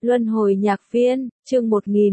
Luân hồi nhạc viên, chương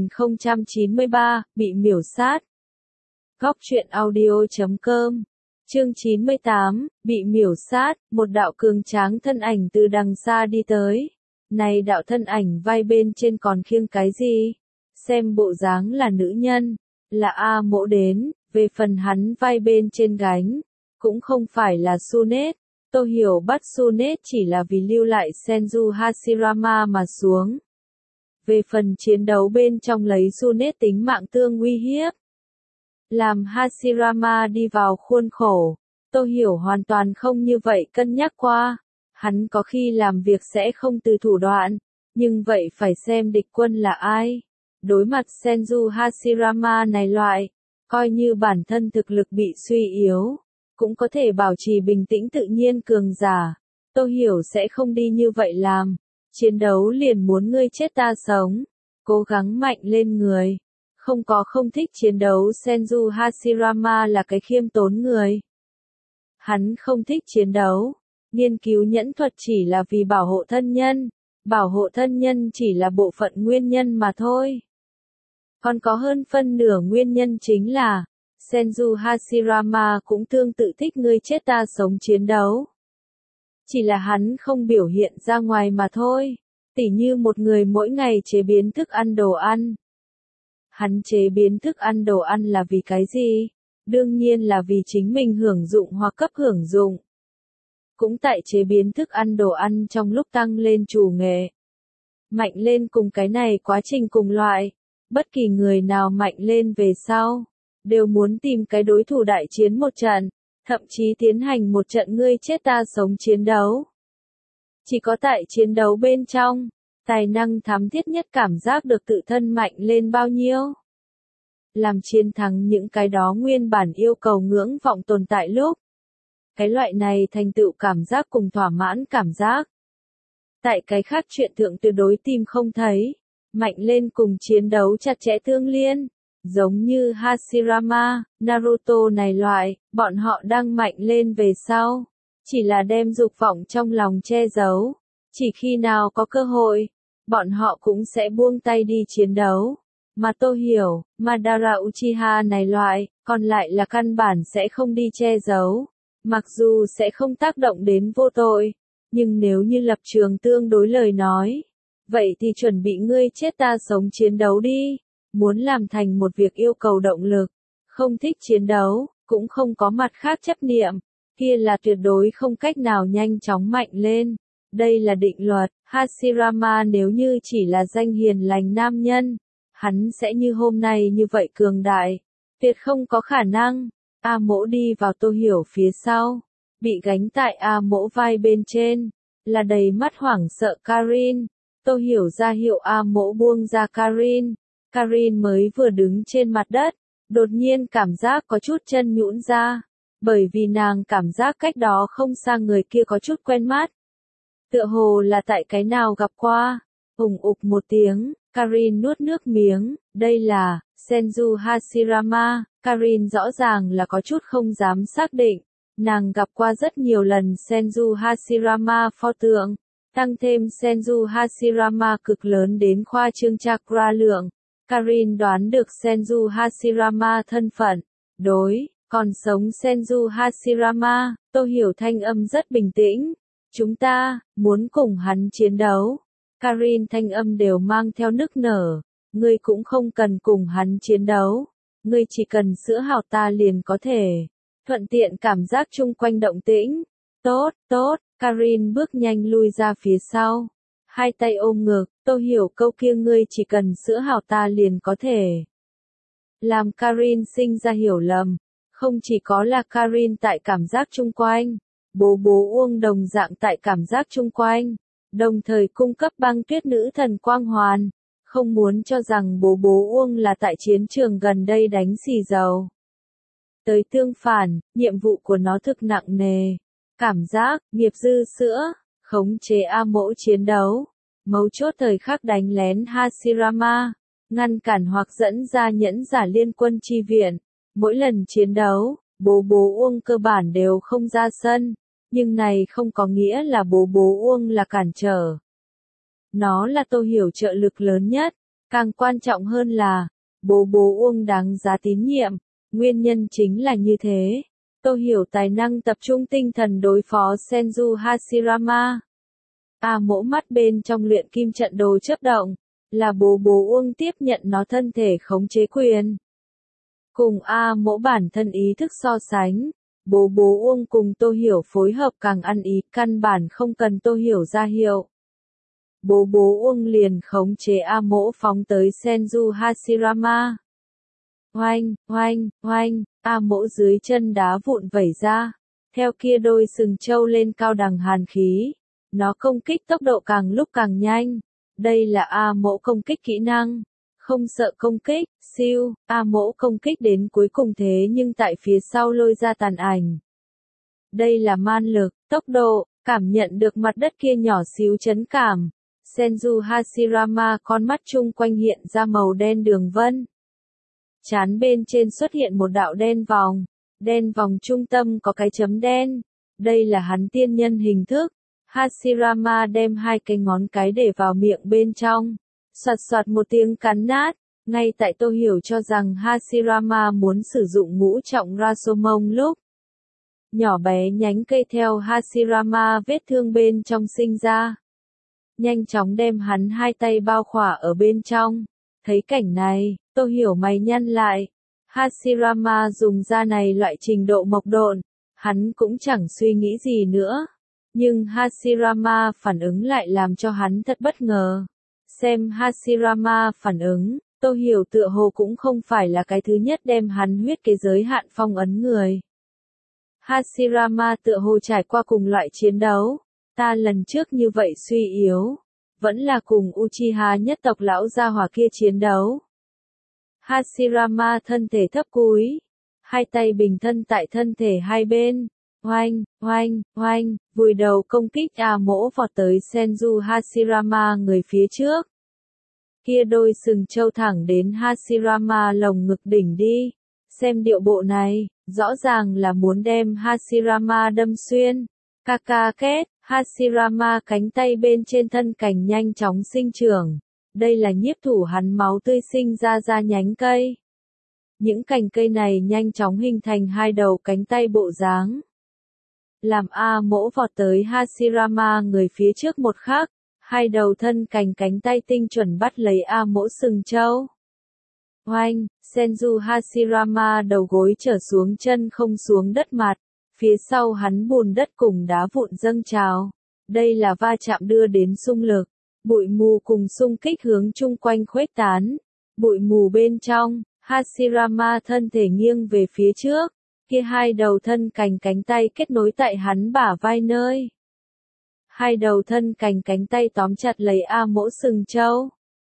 1093, bị miểu sát. Góc truyện audio.com. Chương 98, bị miểu sát, một đạo cường tráng thân ảnh từ đằng xa đi tới. Này đạo thân ảnh vai bên trên còn khiêng cái gì? Xem bộ dáng là nữ nhân, là A Mỗ đến, về phần hắn vai bên trên gánh, cũng không phải là Sunet. Tô Hiểu bắt Sunet chỉ là vì lưu lại Senju Hashirama mà xuống. Về phần chiến đấu bên trong lấy Sunet tính mạng tương uy hiếp. Làm Hashirama đi vào khuôn khổ, Tô Hiểu hoàn toàn không như vậy cân nhắc qua. Hắn có khi làm việc sẽ không từ thủ đoạn, nhưng vậy phải xem địch quân là ai. Đối mặt Senju Hashirama này loại, coi như bản thân thực lực bị suy yếu, cũng có thể bảo trì bình tĩnh tự nhiên cường giả. Tô Hiểu sẽ không đi như vậy làm. Chiến đấu liền muốn ngươi chết ta sống. Cố gắng mạnh lên người. Không thích chiến đấu. Senju Hashirama là cái khiêm tốn người. Hắn không thích chiến đấu. Nghiên cứu nhẫn thuật chỉ là vì bảo hộ thân nhân. Bảo hộ thân nhân chỉ là bộ phận nguyên nhân mà thôi. Còn có hơn phân nửa nguyên nhân chính là Senju Hashirama cũng tương tự thích ngươi chết ta sống chiến đấu. Chỉ là hắn không biểu hiện ra ngoài mà thôi. Tỉ như một người mỗi ngày chế biến thức ăn đồ ăn. Hắn chế biến thức ăn đồ ăn là vì cái gì? Đương nhiên là vì chính mình hưởng dụng hoặc cấp hưởng dụng. Cũng tại chế biến thức ăn đồ ăn trong lúc tăng lên chủ nghệ. Mạnh lên cùng cái này quá trình cùng loại. Bất kỳ người nào mạnh lên về sau, đều muốn tìm cái đối thủ đại chiến một trận. Thậm chí tiến hành một trận ngươi chết ta sống chiến đấu. Chỉ có tại chiến đấu bên trong, tài năng thám thiết nhất cảm giác được tự thân mạnh lên bao nhiêu. Làm chiến thắng những cái đó nguyên bản yêu cầu ngưỡng vọng tồn tại lúc. Cái loại này thành tựu cảm giác cùng thỏa mãn cảm giác. Tại cái khác chuyện thượng tuyệt đối tìm không thấy. Mạnh lên cùng chiến đấu chặt chẽ tương liên. Giống như Hashirama, Naruto này loại, bọn họ đang mạnh lên về sau. Chỉ là đem dục vọng trong lòng che giấu. Chỉ khi nào có cơ hội, bọn họ cũng sẽ buông tay đi chiến đấu. Mà Tô Hiểu, Madara Uchiha này loại, còn lại là căn bản sẽ không đi che giấu. Mặc dù sẽ không tác động đến vô tội, nhưng nếu như lập trường tương đối lời nói, vậy thì chuẩn bị ngươi chết ta sống chiến đấu đi. Muốn làm thành một việc yêu cầu động lực, không thích chiến đấu, cũng không có mặt khác chấp niệm, kia là tuyệt đối không cách nào nhanh chóng mạnh lên. Đây là định luật. Hashirama nếu như chỉ là danh hiền lành nam nhân, hắn sẽ như hôm nay như vậy cường đại. Tuyệt không có khả năng. A Mỗ đi vào Tô Hiểu phía sau, bị gánh tại A Mỗ vai bên trên, là đầy mắt hoảng sợ Karin. Tô Hiểu ra hiệu A Mỗ buông ra Karin. Karin mới vừa đứng trên mặt đất, đột nhiên cảm giác có chút chân nhũn ra, bởi vì nàng cảm giác cách đó không xa người kia có chút quen mắt. Tựa hồ là tại cái nào gặp qua. Ùng ục một tiếng, Karin nuốt nước miếng, đây là Senju Hashirama. Karin rõ ràng là có chút không dám xác định. Nàng gặp qua rất nhiều lần Senju Hashirama pho tượng, tăng thêm Senju Hashirama cực lớn đến khoa trương chakra lượng. Karin đoán được Senju Hashirama thân phận. Đối, còn sống Senju Hashirama, Tô Hiểu thanh âm rất bình tĩnh. Chúng ta, muốn cùng hắn chiến đấu. Karin thanh âm đều mang theo nức nở. Ngươi cũng không cần cùng hắn chiến đấu. Ngươi chỉ cần sữa hào ta liền có thể. Thuận tiện cảm giác chung quanh động tĩnh. Tốt, tốt, Karin bước nhanh lui ra phía sau. Hai tay ôm ngực, Tô Hiểu câu kia ngươi chỉ cần sữa hào ta liền có thể. Làm Karin sinh ra hiểu lầm. Không chỉ có là Karin tại cảm giác chung quanh. Bố Uông đồng dạng tại cảm giác chung quanh. Đồng thời cung cấp băng tuyết nữ thần quang hoàn. Không muốn cho rằng bố Uông là tại chiến trường gần đây đánh xì dầu. Tới tương phản, nhiệm vụ của nó thực nặng nề. Cảm giác, nghiệp dư sữa, khống chế A Mỗ chiến đấu. Mấu chốt thời khắc đánh lén Hashirama, ngăn cản hoặc dẫn ra nhẫn giả liên quân chi viện. Mỗi lần chiến đấu, bố Uông cơ bản đều không ra sân, nhưng này không có nghĩa là bố Uông là cản trở. Nó là Tô Hiểu trợ lực lớn nhất, càng quan trọng hơn là, bố Uông đáng giá tín nhiệm, nguyên nhân chính là như thế. Tô Hiểu tài năng tập trung tinh thần đối phó Senju Hashirama. A Mỗ mắt bên trong luyện kim trận đồ chớp động, là bố Uông tiếp nhận nó thân thể khống chế quyền. Cùng A Mỗ bản thân ý thức so sánh, bố Uông cùng Tô Hiểu phối hợp càng ăn ý, căn bản không cần Tô Hiểu ra hiệu. Bố Uông liền khống chế A Mỗ phóng tới Senju Hashirama. Oanh, oanh, oanh, A Mỗ dưới chân đá vụn vẩy ra, theo kia đôi sừng trâu lên cao đằng hàn khí. Nó công kích tốc độ càng lúc càng nhanh. Đây là A Mỗ công kích kỹ năng. Không sợ công kích, siêu, A Mỗ công kích đến cuối cùng thế nhưng tại phía sau lôi ra tàn ảnh. Đây là man lực, tốc độ, cảm nhận được mặt đất kia nhỏ xíu chấn cảm. Senju Hashirama con mắt chung quanh hiện ra màu đen đường vân. Trán bên trên xuất hiện một đạo đen vòng trung tâm có cái chấm đen. Đây là hắn tiên nhân hình thức. Hashirama đem hai cái ngón cái để vào miệng bên trong. Soạt soạt một tiếng cắn nát. Ngay tại Tô Hiểu cho rằng Hashirama muốn sử dụng ngũ trọng Rashomon lúc. Nhỏ bé nhánh cây theo Hashirama vết thương bên trong sinh ra. Nhanh chóng đem hắn hai tay bao khỏa ở bên trong. Thấy cảnh này, Tô Hiểu mày nhăn lại. Hashirama dùng ra này loại trình độ mộc độn. Hắn cũng chẳng suy nghĩ gì nữa. Nhưng Hashirama phản ứng lại làm cho hắn thật bất ngờ. Xem Hashirama phản ứng, Tô Hiểu tựa hồ cũng không phải là cái thứ nhất đem hắn huyết kế giới hạn phong ấn người. Hashirama tựa hồ trải qua cùng loại chiến đấu. Ta lần trước như vậy suy yếu. Vẫn là cùng Uchiha nhất tộc lão gia hỏa kia chiến đấu. Hashirama thân thể thấp cúi. Hai tay bình thân tại thân thể hai bên. Oanh, oanh, oanh, vùi đầu công kích A Mỗ vọt tới Senju Hashirama người phía trước. Kia đôi sừng trâu thẳng đến Hashirama lồng ngực đỉnh đi. Xem điệu bộ này, rõ ràng là muốn đem Hashirama đâm xuyên. Kaka két, Hashirama cánh tay bên trên thân cành nhanh chóng sinh trưởng. Đây là nhiếp thủ hắn máu tươi sinh ra nhánh cây. Những cành cây này nhanh chóng hình thành hai đầu cánh tay bộ dáng. Làm A Mỗ vọt tới Hashirama người phía trước một khắc, hai đầu thân cánh tay tinh chuẩn bắt lấy A Mỗ sừng trâu. Oanh, Senju Hashirama đầu gối trở xuống chân không xuống đất mặt, phía sau hắn bùn đất cùng đá vụn dâng trào. Đây là va chạm đưa đến xung lực, bụi mù cùng xung kích hướng chung quanh khuếch tán. Bụi mù bên trong, Hashirama thân thể nghiêng về phía trước. Kia hai đầu thân cánh tay kết nối tại hắn bả vai nơi. Hai đầu thân cánh tay tóm chặt lấy A Mỗ sừng trâu.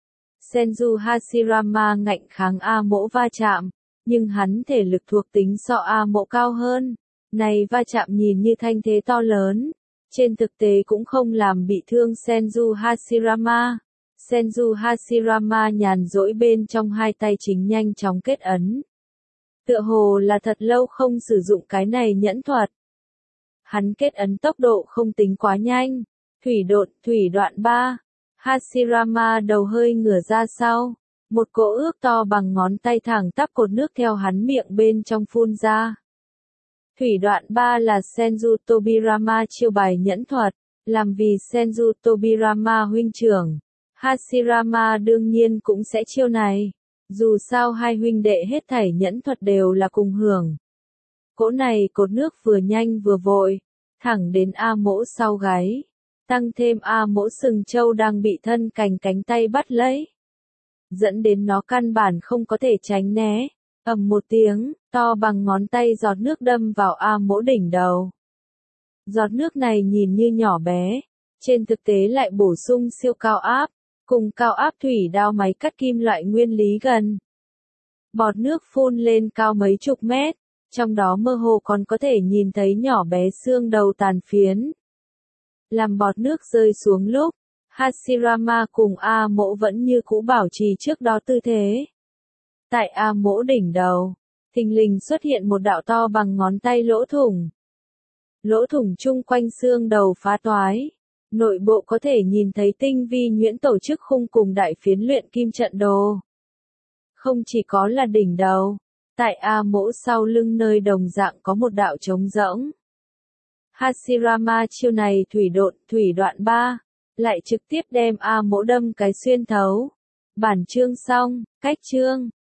Senju Hashirama ngạnh kháng A Mỗ va chạm, nhưng hắn thể lực thuộc tính so A Mỗ cao hơn. Này va chạm nhìn như thanh thế to lớn, trên thực tế cũng không làm bị thương Senju Hashirama. Senju Hashirama nhàn rỗi bên trong hai tay chính nhanh chóng kết ấn. Tựa hồ là thật lâu không sử dụng cái này nhẫn thuật. Hắn kết ấn tốc độ không tính quá nhanh. Thủy đoạn 3. Hashirama đầu hơi ngửa ra sau. Một cỗ ước to bằng ngón tay thẳng tắp cột nước theo hắn miệng bên trong phun ra. Thủy đoạn 3 là Senju Tobirama chiêu bài nhẫn thuật. Làm vì Senju Tobirama huynh trưởng, Hashirama đương nhiên cũng sẽ chiêu này. Dù sao hai huynh đệ hết thảy nhẫn thuật đều là cùng hưởng. Cỗ này cột nước vừa nhanh vừa vội, thẳng đến A Mỗ sau gáy. Tăng thêm A Mỗ sừng trâu đang bị thân cánh tay bắt lấy. Dẫn đến nó căn bản không có thể tránh né. Ầm một tiếng, to bằng ngón tay giọt nước đâm vào A Mỗ đỉnh đầu. Giọt nước này nhìn như nhỏ bé, trên thực tế lại bổ sung siêu cao áp. Cùng cao áp thủy đao máy cắt kim loại nguyên lý gần. Bọt nước phun lên cao mấy chục mét, trong đó mơ hồ còn có thể nhìn thấy nhỏ bé xương đầu tàn phiến. Làm bọt nước rơi xuống lúc, Hashirama cùng A Mỗ vẫn như cũ bảo trì trước đó tư thế. Tại A Mỗ đỉnh đầu, thình lình xuất hiện một đạo to bằng ngón tay lỗ thủng. Lỗ thủng chung quanh xương đầu phá toái. Nội bộ có thể nhìn thấy tinh vi nhuyễn tổ chức khung cùng đại phiến luyện kim trận đồ. Không chỉ có là đỉnh đầu, tại A mỗ sau lưng nơi đồng dạng có một đạo trống rỗng. Hashirama chiêu này thủy độn, thủy đoạn 3, lại trực tiếp đem A mỗ đâm cái xuyên thấu. Bản chương xong, cách chương.